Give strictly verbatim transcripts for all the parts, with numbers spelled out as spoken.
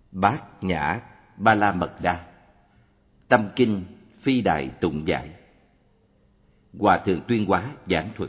Bát Nhã Ba La Mật Đa, Tâm Kinh Phi Đài Tụng Giải. Hòa thượng Tuyên Hóa giảng thuật.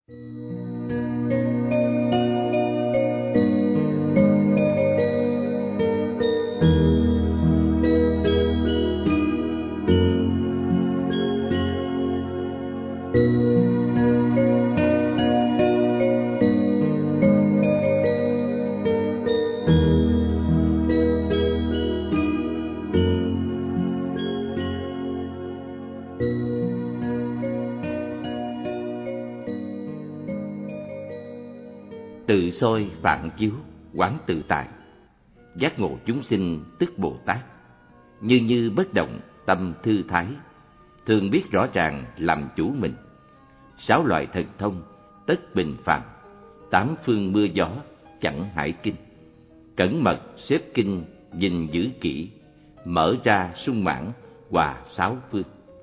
Tự soi phản chiếu, quán tự tại. Giác ngộ chúng sinh tức Bồ Tát. Như như bất động, tâm thư thái. Thường biết rõ ràng làm chủ mình. Sáu loại thần thông, tất bình phàm. Tám phương mưa gió, chẳng hải kinh. Cẩn mật xếp kinh, gìn giữ kỹ. Mở ra sung mãn, hòa sáu phương.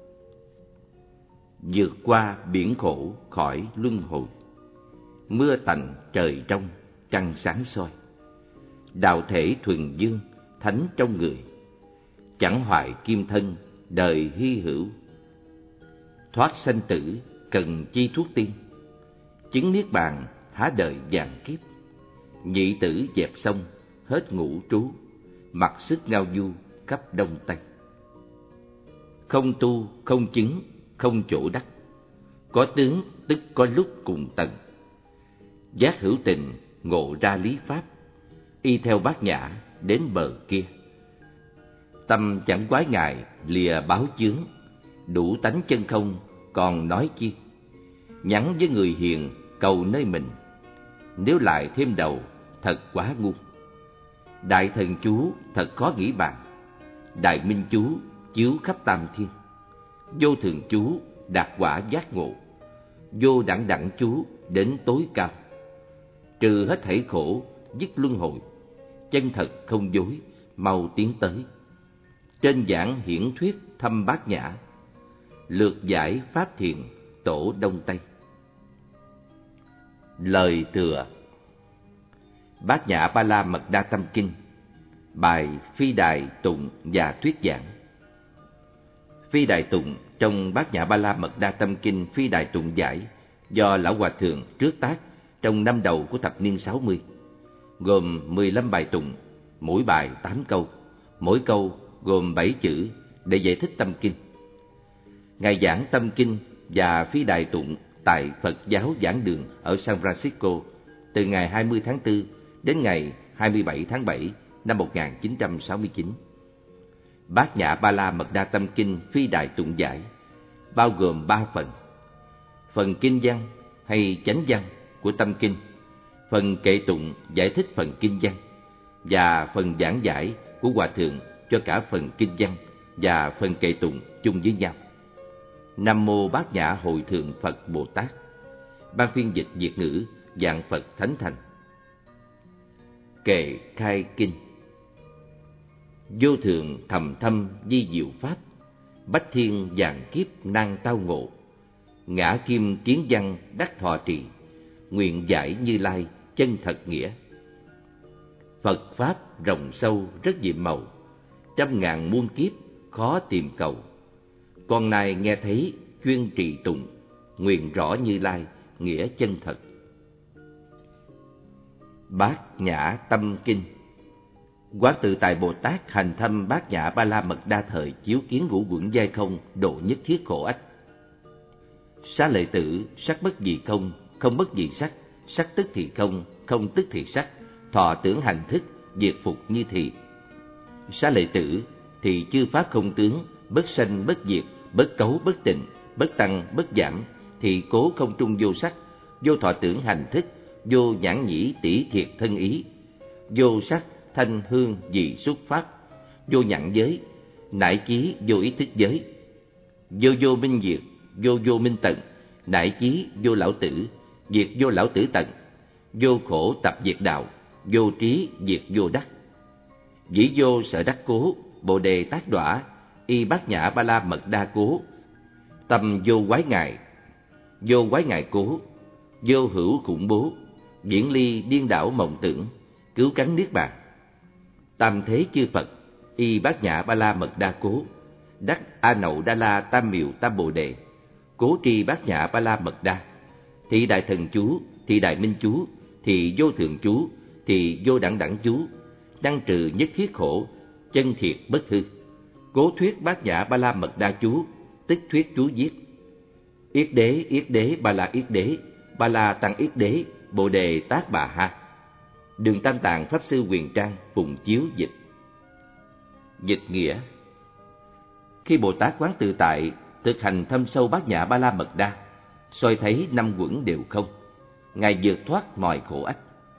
Vượt qua biển khổ khỏi luân hồi. Mưa tạnh trời trong, trăng sáng soi. Đạo thể thuần dương, thánh trong người. Chẳng hoại kim thân, đời hy hữu. Thoát sanh tử, cần chi thuốc tiên. Chứng niết bàn, há đời vạn kiếp. Nhị tử dẹp xong, hết ngũ trú. Mặc sức ngao du, khắp đông tây. Không tu, không chứng, không chỗ đắc. Có tướng, tức có lúc cùng tầng. Giác hữu tình, ngộ ra lý pháp. Y theo Bát Nhã, đến bờ kia. Tâm chẳng quái ngại, lìa báo chướng. Đủ tánh chân không, còn nói chi. Nhắn với người hiền, cầu nơi mình. Nếu lại thêm đầu, thật quá ngu. Đại thần chú, thật khó nghĩ bàn. Đại minh chú, chiếu khắp tam thiên. Vô thường chú, đạt quả giác ngộ. Vô đẳng đẳng chú, đến tối cao. Trừ hết thảy khổ, dứt luân hồi. Chân thật không dối, mau tiến tới. Trên giảng hiển thuyết thâm Bát Nhã. Lược giải pháp thiện, tổ đông tây. Lời thừa. Bát Nhã Ba La Mật Đa Tâm Kinh. Bài Phi Đài Tụng và Thuyết Giảng. Phi Đài Tụng trong Bát Nhã Ba La Mật Đa Tâm Kinh Phi Đài Tụng Giải do Lão Hòa Thượng trước tác trong năm đầu của thập niên sáu mươi, gồm mười lăm bài tụng, mỗi bài tám câu, mỗi câu gồm bảy chữ để giải thích tâm kinh. Ngài giảng tâm kinh và Phi Đài Tụng tại Phật giáo giảng đường ở San Francisco từ ngày hai mươi tháng tư đến ngày hai mươi bảy tháng bảy năm một nghìn chín trăm sáu mươi chín. Bát Nhã Ba La Mật Đa Tâm Kinh Phi Đài Tụng Giải bao gồm ba phần: phần kinh văn hay chánh văn của tâm kinh, phần kệ tụng giải thích phần kinh văn, và phần giảng giải của Hòa Thượng cho cả phần kinh văn và phần kệ tụng chung với nhau. Nam Mô Bát Nhã Hội Thượng Phật Bồ Tát. Ban phiên dịch Việt ngữ Vạn Phật Thánh Thành. Kệ khai kinh. Vô thượng thầm thâm di diệu pháp, bách thiên vạn kiếp nan tao ngộ. Ngã kim kiến văn đắc thọ trì, nguyện giải Như Lai chân thật nghĩa. Phật pháp rộng sâu rất nhiệm màu, trăm ngàn muôn kiếp khó tìm cầu. Con nay nghe thấy chuyên trì tụng, nguyện rõ Như Lai nghĩa chân thật. Bát Nhã Tâm Kinh. Quán Tự Tại Bồ Tát hành thâm Bát Nhã Ba La Mật Đa thời chiếu kiến ngũ uẩn giai không, độ nhất thiết khổ ách. Xá lợi tử, sắc bất dị không, không bất dị sắc, sắc tức thì không, không tức thì sắc, thọ tưởng hành thức, diệt phục như thị. Xá lợi tử, thì chư pháp không tướng, bất sanh bất diệt, bất cấu bất tịnh, bất tăng bất giảm, thì cố không trung vô sắc, vô thọ tưởng hành thức, vô nhãn nhĩ tỷ thiệt thân ý, vô sắc thanh hương vị xúc pháp, vô nhãn giới, nải chí vô ý thức giới, vô vô minh diệt, vô vô minh tận, nải chí vô lão tử, diệt vô lão tử tận, vô khổ tập diệt đạo, vô trí diệt vô đắc. Dĩ vô sở đắc cố, bồ đề tác đọa, y Bát Nhã Ba La Mật Đa cố. Tâm vô quái ngại, vô quái ngại cố, vô hữu khủng bố, diễn ly điên đảo mộng tưởng, cứu cánh niết bàn. Tam thế chư Phật, y Bát Nhã Ba La Mật Đa Cố, đắc A Nậu Đa La Tam Miệu Tam Bồ Đề, cố tri Bát Nhã Ba La Mật Đa, thị đại thần chú, thị đại minh chú, thị vô thượng chú, thị vô đẳng đẳng chú, năng trừ nhất thiết khổ, chân thiệt bất hư. Cố thuyết Bát Nhã Ba La Mật Đa chú, tức thuyết chú viết. Yết đế, yết đế, ba la yết đế, ba la tăng yết đế, bồ đề tát bà ha. Đường Tam Tạng Pháp Sư Huyền Trang phụng chiếu dịch. Dịch nghĩa: khi Bồ Tát quán tự tại, thực hành thâm sâu Bát Nhã Ba La Mật Đa, soi thấy năm uẩn đều không, ngài vượt thoát mọi khổ ách.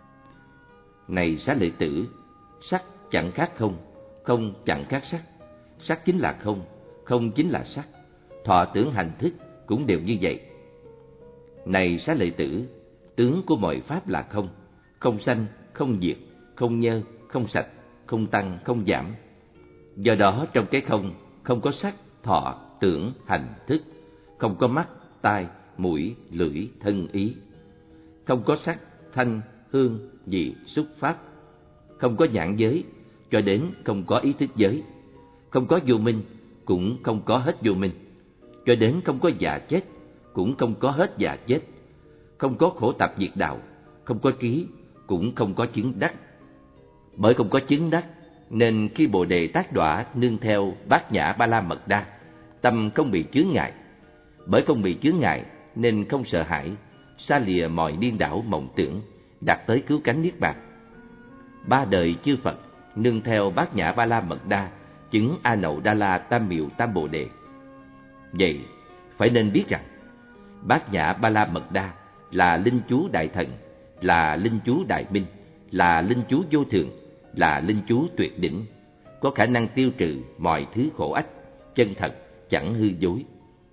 Này Xá Lợi Tử, sắc chẳng khác không, không chẳng khác sắc, sắc chính là không, không chính là sắc, thọ tưởng hành thức cũng đều như vậy. Này Xá Lợi Tử, tướng của mọi pháp là không, không sanh, không diệt, không nhơ, không sạch, không tăng, không giảm. Do đó trong cái không, không có sắc, thọ, tưởng, hành, thức, không có mắt, tai, mũi, lưỡi, thân, ý, không có sắc, thanh, hương, vị, xúc, pháp, không có nhãn giới, cho đến không có ý thức giới, không có vô minh, cũng không có hết vô minh, cho đến không có già chết, cũng không có hết già chết, không có khổ tập diệt đạo, không có trí, cũng không có chứng đắc. Bởi không có chứng đắc, nên khi Bồ Đề tác đọa nương theo Bát Nhã Ba La Mật Đa, tâm không bị chướng ngại. Bởi không bị chướng ngại, nên không sợ hãi, xa lìa mọi điên đảo mộng tưởng, đạt tới cứu cánh niết bàn. Ba đời chư Phật nương theo Bát Nhã Ba La Mật Đa, chứng A Nậu Đa La Tam Miệu Tam Bồ Đề. Vậy phải nên biết rằng Bát Nhã Ba La Mật Đa là linh chú đại thần, là linh chú đại minh, là linh chú vô thượng, là linh chú tuyệt đỉnh, có khả năng tiêu trừ mọi thứ khổ ách, chân thật, chẳng hư dối.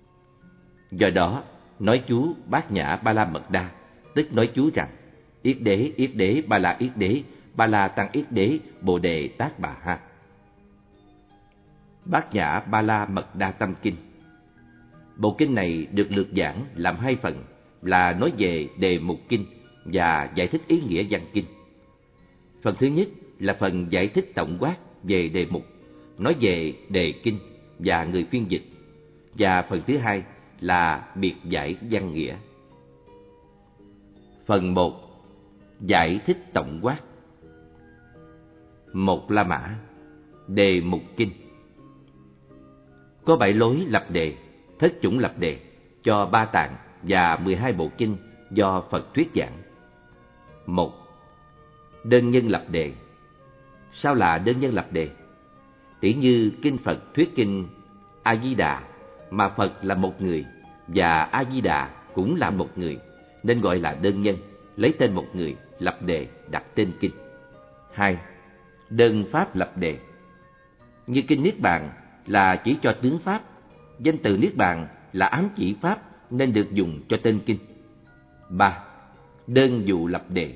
Do đó, nói chú Bát Nhã Ba La Mật Đa, tức nói chú rằng: yết đế, yết đế, ba la yết đế, ba la tăng yết đế, bồ đề tát bà ha. Bát Nhã Ba La Mật Đa Tâm Kinh. Bộ kinh này được lược giảng làm hai phần, là nói về đề mục kinh và giải thích ý nghĩa văn kinh. Phần thứ nhất là phần giải thích tổng quát về đề mục, nói về đề kinh và người phiên dịch, và phần thứ hai là biệt giải văn nghĩa. Phần một. Giải thích tổng quát. Một La Mã. Đề mục kinh. Có bảy lối lập đề, thất chủng lập đề cho ba tạng và mười hai bộ kinh do Phật thuyết giảng. Một. Đơn nhân lập đề. Sao là đơn nhân lập đề? Tỉ như kinh Phật thuyết kinh A Di Đà, mà Phật là một người và A Di Đà cũng là một người, nên gọi là đơn nhân, lấy tên một người lập đề đặt tên kinh. Hai. Đơn pháp lập đề. Như kinh Niết Bàn là chỉ cho tướng pháp, danh từ Niết Bàn là ám chỉ pháp nên được dùng cho tên kinh. Ba. Đơn dụ lập đề.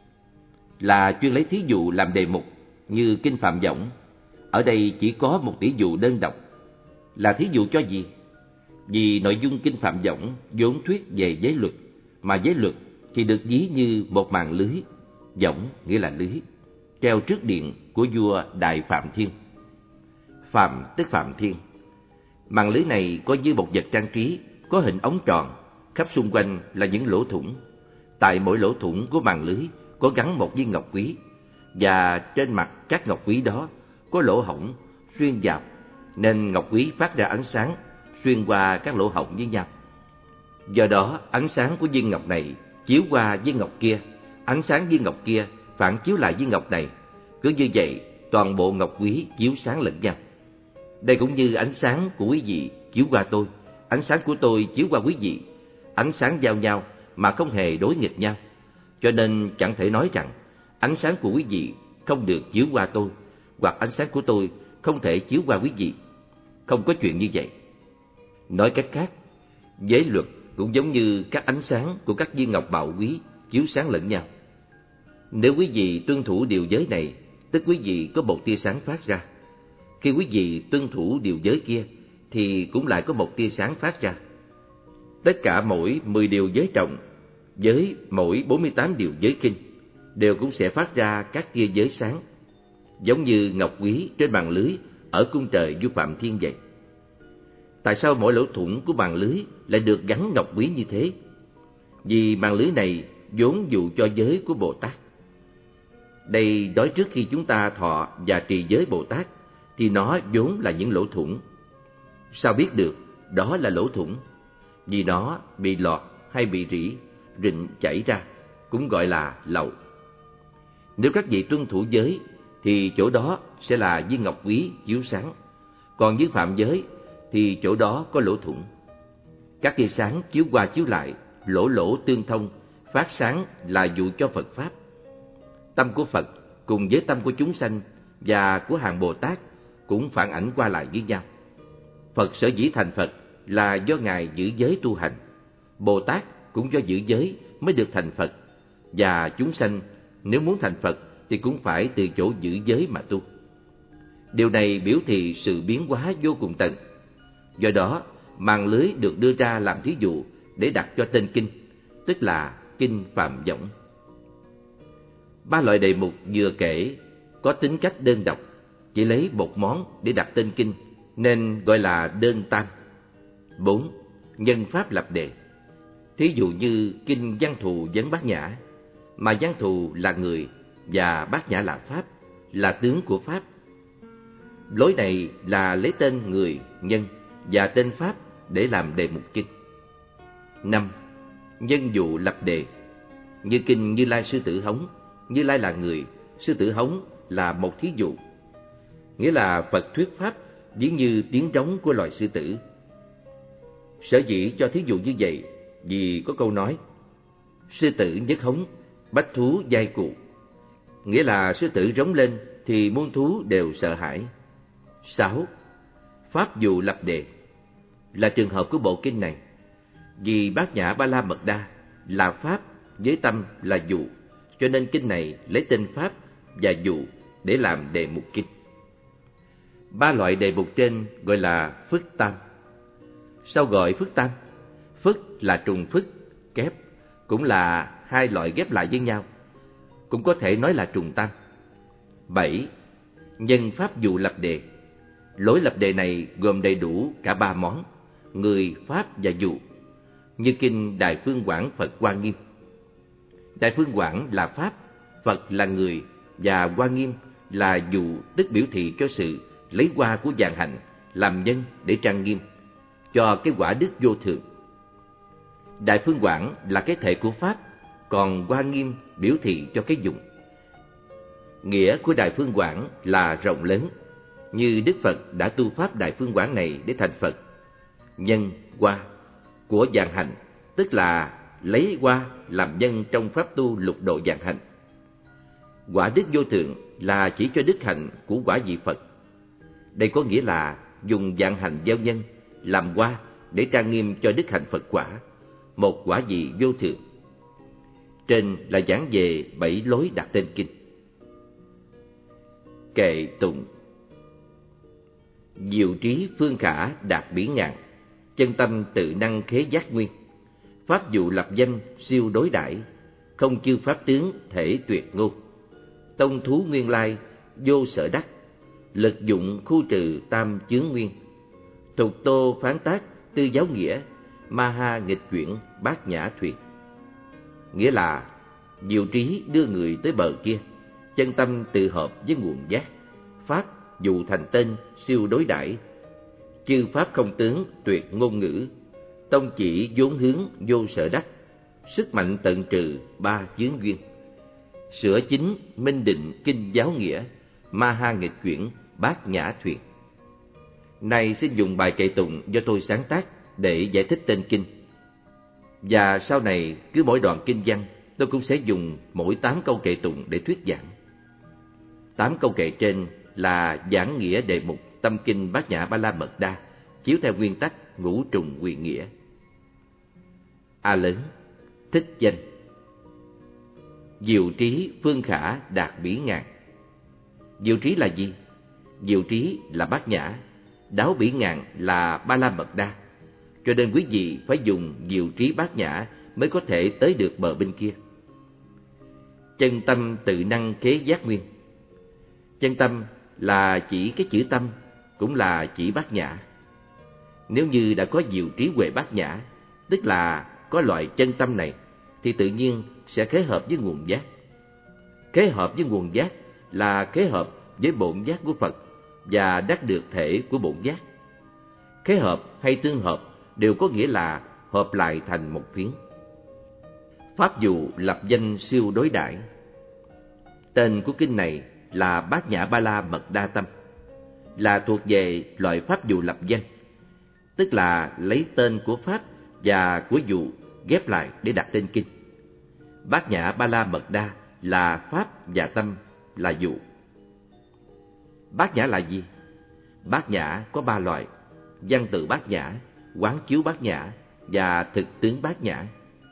Là chuyên lấy thí dụ làm đề mục, như kinh Phạm Võng. Ở đây chỉ có một tỷ dụ đơn độc. Là thí dụ cho gì? Vì nội dung kinh Phạm Võng vốn thuyết về giới luật, mà giới luật thì được ví như một màn lưới, võng nghĩa là lưới, treo trước điện của vua Đại Phạm Thiên. Phạm tức Phạm Thiên. Màn lưới này có như một vật trang trí, có hình ống tròn, khắp xung quanh là những lỗ thủng. Tại mỗi lỗ thủng của màn lưới có gắn một viên ngọc quý, và trên mặt các ngọc quý đó có lỗ hổng xuyên vào, nên ngọc quý phát ra ánh sáng xuyên qua các lỗ hổng với nhau. Do đó ánh sáng của viên ngọc này chiếu qua viên ngọc kia, ánh sáng viên ngọc kia phản chiếu lại viên ngọc này. Cứ như vậy toàn bộ ngọc quý chiếu sáng lẫn nhau. Đây cũng như ánh sáng của quý vị chiếu qua tôi, ánh sáng của tôi chiếu qua quý vị, ánh sáng giao nhau mà không hề đối nghịch nhau. Cho nên chẳng thể nói rằng ánh sáng của quý vị không được chiếu qua tôi, hoặc ánh sáng của tôi không thể chiếu qua quý vị. Không có chuyện như vậy. Nói cách khác, giới luật cũng giống như các ánh sáng của các viên ngọc bảo quý chiếu sáng lẫn nhau. Nếu quý vị tuân thủ điều giới này, tức quý vị có một tia sáng phát ra. Khi quý vị tuân thủ điều giới kia, thì cũng lại có một tia sáng phát ra. Tất cả mỗi mười điều giới trọng, với mỗi bốn mươi tám điều giới kinh, đều cũng sẽ phát ra các tia giới sáng. giống như ngọc quý trên màn lưới ở cung trời vua Phạm Thiên vậy. Tại sao mỗi lỗ thủng của màn lưới lại được gắn ngọc quý như thế? Vì màn lưới này vốn dụ cho giới của Bồ Tát. Đây nói trước khi chúng ta thọ và trì giới Bồ Tát thì nó vốn là những lỗ thủng. Sao biết được đó là lỗ thủng? Vì nó bị lọt hay bị rỉ, rịn chảy ra, cũng gọi là lậu. Nếu các vị tuân thủ giới thì chỗ đó sẽ là viên ngọc quý chiếu sáng, còn với phạm giới thì chỗ đó có lỗ thủng. Các tia sáng chiếu qua chiếu lại, lỗ lỗ tương thông, phát sáng là dụ cho Phật Pháp. Tâm của Phật cùng với tâm của chúng sanh và của hàng Bồ Tát cũng phản ảnh qua lại với nhau. Phật sở dĩ thành Phật là do Ngài giữ giới tu hành, Bồ Tát cũng do giữ giới mới được thành Phật, và chúng sanh nếu muốn thành Phật thì cũng phải từ chỗ giữ giới mà tu. Điều này biểu thị sự biến hóa vô cùng tận. Do đó, màn lưới được đưa ra làm thí dụ để đặt cho tên kinh, tức là kinh Phạm Võng. Ba loại đề mục vừa kể có tính cách đơn độc, chỉ lấy một món để đặt tên kinh nên gọi là đơn tam. Bốn. Nhân pháp lập đề. Thí dụ như kinh Văn Thù vấn Bát Nhã, mà Văn Thù là người và Bát Nhã là pháp, là tướng của pháp. Lối này là lấy tên người, nhân và tên pháp để làm đề mục kinh. Năm. Nhân dụ lập đề. Như kinh Như Lai Sư Tử Hống, Như Lai là người, Sư Tử Hống là một thí dụ. Nghĩa là Phật thuyết pháp ví như tiếng trống của loài sư tử. Sở dĩ cho thí dụ như vậy vì có câu nói sư tử nhất hống, bách thú giai cụ. Nghĩa là sư tử rống lên thì muôn thú đều sợ hãi. Sáu. Pháp dụ lập đề. Là trường hợp của bộ kinh này. Vì Bát Nhã Ba La Mật Đa là pháp với tâm là dụ, cho nên kinh này lấy tên pháp và dụ để làm đề mục kinh. Ba loại đề mục trên gọi là phức tam. Sao gọi phức tam? Phức là trùng phức, kép, cũng là hai loại ghép lại với nhau, cũng có thể nói là trùng tam. Bảy. Nhân pháp dụ lập đề. Lối lập đề này gồm đầy đủ cả ba món, người, pháp và dụ, như kinh Đại Phương Quảng Phật Hoa Nghiêm. Đại Phương Quảng là pháp, Phật là người và Hoa Nghiêm là dụ, tức biểu thị cho sự lấy hoa của vạn hạnh làm nhân để trang nghiêm cho cái quả đức vô thượng. Đại Phương Quảng là cái thể của pháp, còn Hoa Nghiêm biểu thị cho cái dụng. Nghĩa của Đại Phương Quảng là rộng lớn, như Đức Phật đã tu pháp Đại Phương Quảng này để thành Phật. Nhân, hoa của vạn hạnh, tức là lấy hoa làm nhân trong pháp tu lục độ vạn hạnh. Quả đức vô thượng là chỉ cho đức hạnh của quả vị Phật. Đây có nghĩa là dùng vạn hạnh gieo nhân làm hoa để trang nghiêm cho đức hạnh Phật quả, một quả vị vô thượng. Trên là giảng về bảy lối đặt tên kinh. Kệ tụng. Diệu trí phương khả đạt bỉ ngạn, chân tâm tự năng khế giác nguyên. Pháp dụ lập danh siêu đối đãi, không chư pháp tướng thể tuyệt ngôn. Tông thú nguyên lai vô sở đắc, lực dụng khu trừ tam chướng nguyên. Thục tô phán tác tư giáo nghĩa, ma ha nghịch chuyển bát nhã thuyệt. Nghĩa là diệu trí đưa người tới bờ kia, chân tâm tự hợp với nguồn giác. Pháp dụ thành tên siêu đối đãi, chư pháp không tướng tuyệt ngôn ngữ. Tông chỉ vốn hướng vô sở đắc, sức mạnh tận trừ ba chướng duyên. Sửa chính minh định kinh giáo nghĩa, ma ha nghịch chuyển bát nhã thuyệt. Này xin dùng bài kệ tụng do tôi sáng tác để giải thích tên kinh. Và sau này cứ mỗi đoạn kinh văn tôi cũng sẽ dùng mỗi tám câu kệ tụng để thuyết giảng. Tám câu kệ trên là giảng nghĩa đề mục tâm kinh Bát Nhã Ba La Mật Đa, chiếu theo nguyên tắc ngũ trùng quyền nghĩa. A lớn, thích danh. Diệu trí phương khả đạt bỉ ngạn. Diệu trí là gì? Diệu trí là Bát Nhã, đáo bỉ ngạn là Ba La Mật Đa. Cho nên quý vị phải dùng diệu trí Bát Nhã mới có thể tới được bờ bên kia. Chân tâm tự năng khế giác nguyên. Chân tâm là chỉ cái chữ tâm, cũng là chỉ bát nhã. Nếu như đã có nhiều trí huệ bát nhã, tức là có loại chân tâm này, thì tự nhiên sẽ khế hợp với nguồn giác. Khế hợp với nguồn giác là khế hợp với bổn giác của Phật và đắc được thể của bổn giác. Khế hợp hay tương hợp đều có nghĩa là hợp lại thành một phiến. Pháp dụ lập danh siêu đối đãi. Tên của kinh này là Bát Nhã Ba La Mật Đa Tâm, là thuộc về loại pháp dụ lập danh, tức là lấy tên của pháp và của dụ ghép lại để đặt tên kinh. Bát Nhã Ba La Mật Đa là pháp và tâm là dụ. Bát nhã là gì? Bát nhã có ba loại: văn tự bát nhã, quán chiếu bát nhã và thực tướng bát nhã.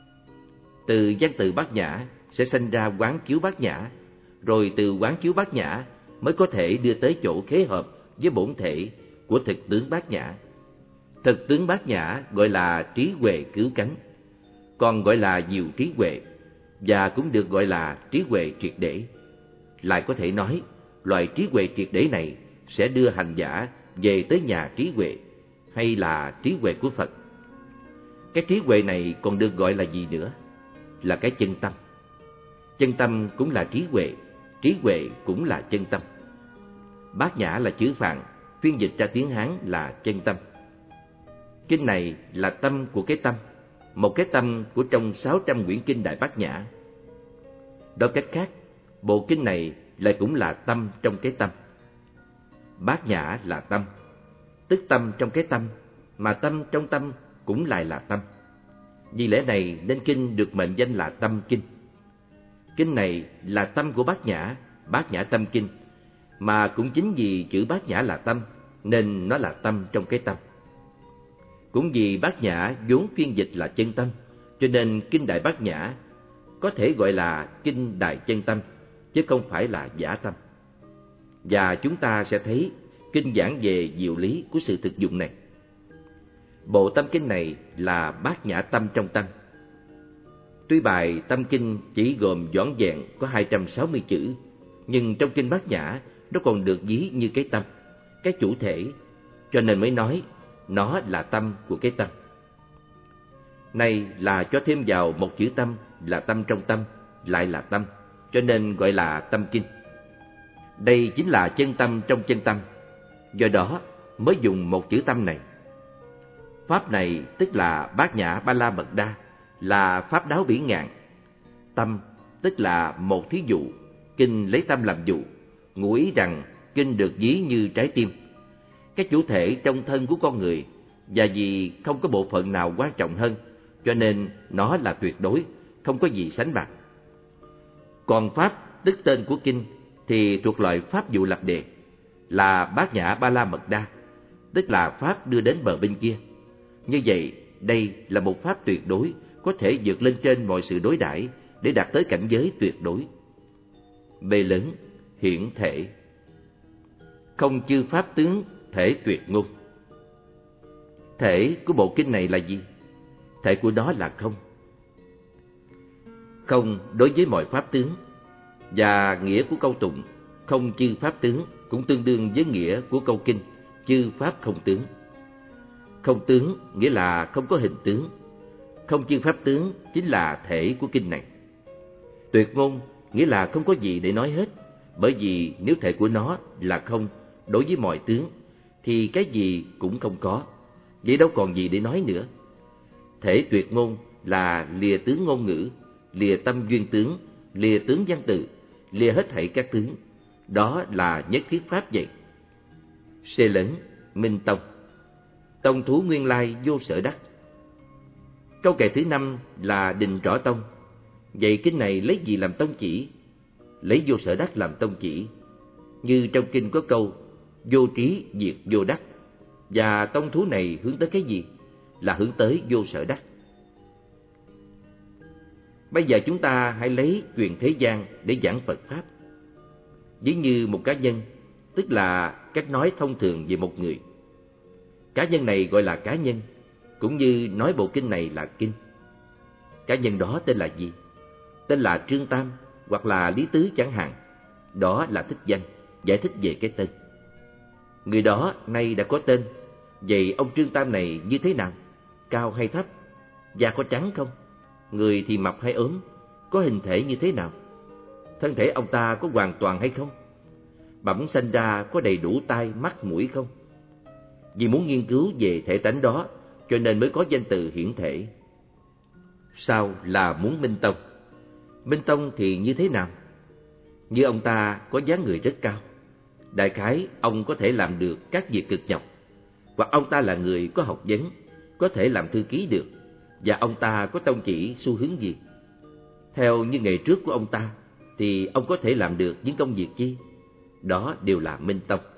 Từ văn tự bát nhã sẽ sinh ra quán chiếu bát nhã, rồi từ quán chiếu bát nhã mới có thể đưa tới chỗ khế hợp với bổn thể của thực tướng bát nhã. Thực tướng bát nhã gọi là trí huệ cứu cánh, còn gọi là diệu trí huệ, và cũng được gọi là trí huệ triệt để. Lại có thể nói, loại trí huệ triệt để này sẽ đưa hành giả về tới nhà trí huệ, hay là trí huệ của Phật. Cái trí huệ này còn được gọi là gì nữa? Là cái chân tâm. Chân tâm cũng là trí huệ, trí huệ cũng là chân tâm. Bát nhã là chữ Phạn, phiên dịch ra tiếng Hán là chân tâm. Kinh này là tâm của cái tâm, một cái tâm của trong sáu trăm quyển kinh Đại Bát Nhã. Nói cách khác, bộ kinh này lại cũng là tâm trong cái tâm. Bát nhã là tâm, tức tâm trong cái tâm, mà tâm trong tâm cũng lại là tâm. Vì lẽ này nên kinh được mệnh danh là tâm kinh. Kinh này là tâm của Bát Nhã, Bát Nhã Tâm Kinh, mà cũng chính vì chữ Bát Nhã là tâm nên nó là tâm trong cái tâm. Cũng vì Bát Nhã vốn phiên dịch là chân tâm, cho nên kinh Đại Bát Nhã có thể gọi là kinh Đại Chân Tâm, chứ không phải là giả tâm. Và chúng ta sẽ thấy kinh giảng về diệu lý của sự thực dụng này. Bộ tâm kinh này là Bát Nhã tâm trong tâm. Tuy bài tâm kinh chỉ gồm vỏn vẹn có hai trăm sáu mươi chữ, nhưng trong kinh Bát Nhã nó còn được ví như cái tâm, cái chủ thể, cho nên mới nói nó là tâm của cái tâm. Này là cho thêm vào một chữ tâm, là tâm trong tâm, lại là tâm, cho nên gọi là tâm kinh. Đây chính là chân tâm trong chân tâm, do đó mới dùng một chữ tâm này. Pháp này tức là Bát Nhã Ba La Mật Đa, là pháp đáo bỉ ngạn. Tâm tức là một thí dụ, kinh lấy tâm làm dụ, ngụ ý rằng kinh được ví như trái tim, cái chủ thể trong thân của con người, và vì không có bộ phận nào quan trọng hơn, cho nên nó là tuyệt đối, không có gì sánh bằng. Còn pháp tức tên của kinh thì thuộc loại pháp dụ lập đề, là Bát Nhã Ba La Mật Đa, tức là pháp đưa đến bờ bên kia. Như vậy, đây là một pháp tuyệt đối, có thể vượt lên trên mọi sự đối đãi để đạt tới cảnh giới tuyệt đối. Bề lớn, hiển thể. Không chư pháp tướng, thể tuyệt ngôn. Thể của bộ kinh này là gì? Thể của đó là không. Không đối với mọi pháp tướng, và nghĩa của câu tụng không chư pháp tướng cũng tương đương với nghĩa của câu kinh chư pháp không tướng. Không tướng nghĩa là không có hình tướng, không chư pháp tướng chính là thể của kinh này. Tuyệt ngôn nghĩa là không có gì để nói hết, bởi vì nếu thể của nó là không đối với mọi tướng thì cái gì cũng không có, vậy đâu còn gì để nói nữa. Thể tuyệt ngôn là lìa tướng ngôn ngữ, lìa tâm duyên tướng, lìa tướng văn tự, lìa hết thảy các tướng. Đó là nhất thiết pháp vậy. C lớn, Minh Tông. Tông thú nguyên lai vô sở đắc. Câu kệ thứ năm là Định Rõ Tông. Vậy kinh này lấy gì làm tông chỉ? Lấy vô sở đắc làm tông chỉ. Như trong kinh có câu vô trí diệt vô đắc, và tông thú này hướng tới cái gì? Là hướng tới vô sở đắc. Bây giờ chúng ta hãy lấy chuyện thế gian để giảng Phật Pháp. Ví như một cá nhân, tức là cách nói thông thường về một người. Cá nhân này gọi là cá nhân, cũng như nói bộ kinh này là kinh. Cá nhân đó tên là gì? Tên là Trương Tam hoặc là Lý Tứ chẳng hạn. Đó là thích danh, giải thích về cái tên. Người đó nay đã có tên. Vậy ông Trương Tam này như thế nào? Cao hay thấp? Da có trắng không? Người thì mập hay ốm? Có hình thể như thế nào? Thân thể ông ta có hoàn toàn hay không? Bẩm sanh ra có đầy đủ tai, mắt, mũi không? Vì muốn nghiên cứu về thể tánh đó, cho nên mới có danh từ hiển thể. Sau là muốn minh tông. Minh tông thì như thế nào? Như ông ta có dáng người rất cao. Đại khái ông có thể làm được các việc cực nhọc. Hoặc ông ta là người có học vấn, có thể làm thư ký được. Và ông ta có tông chỉ xu hướng gì? Theo như nghề trước của ông ta, thì ông có thể làm được những công việc chi? Đó đều là minh tông.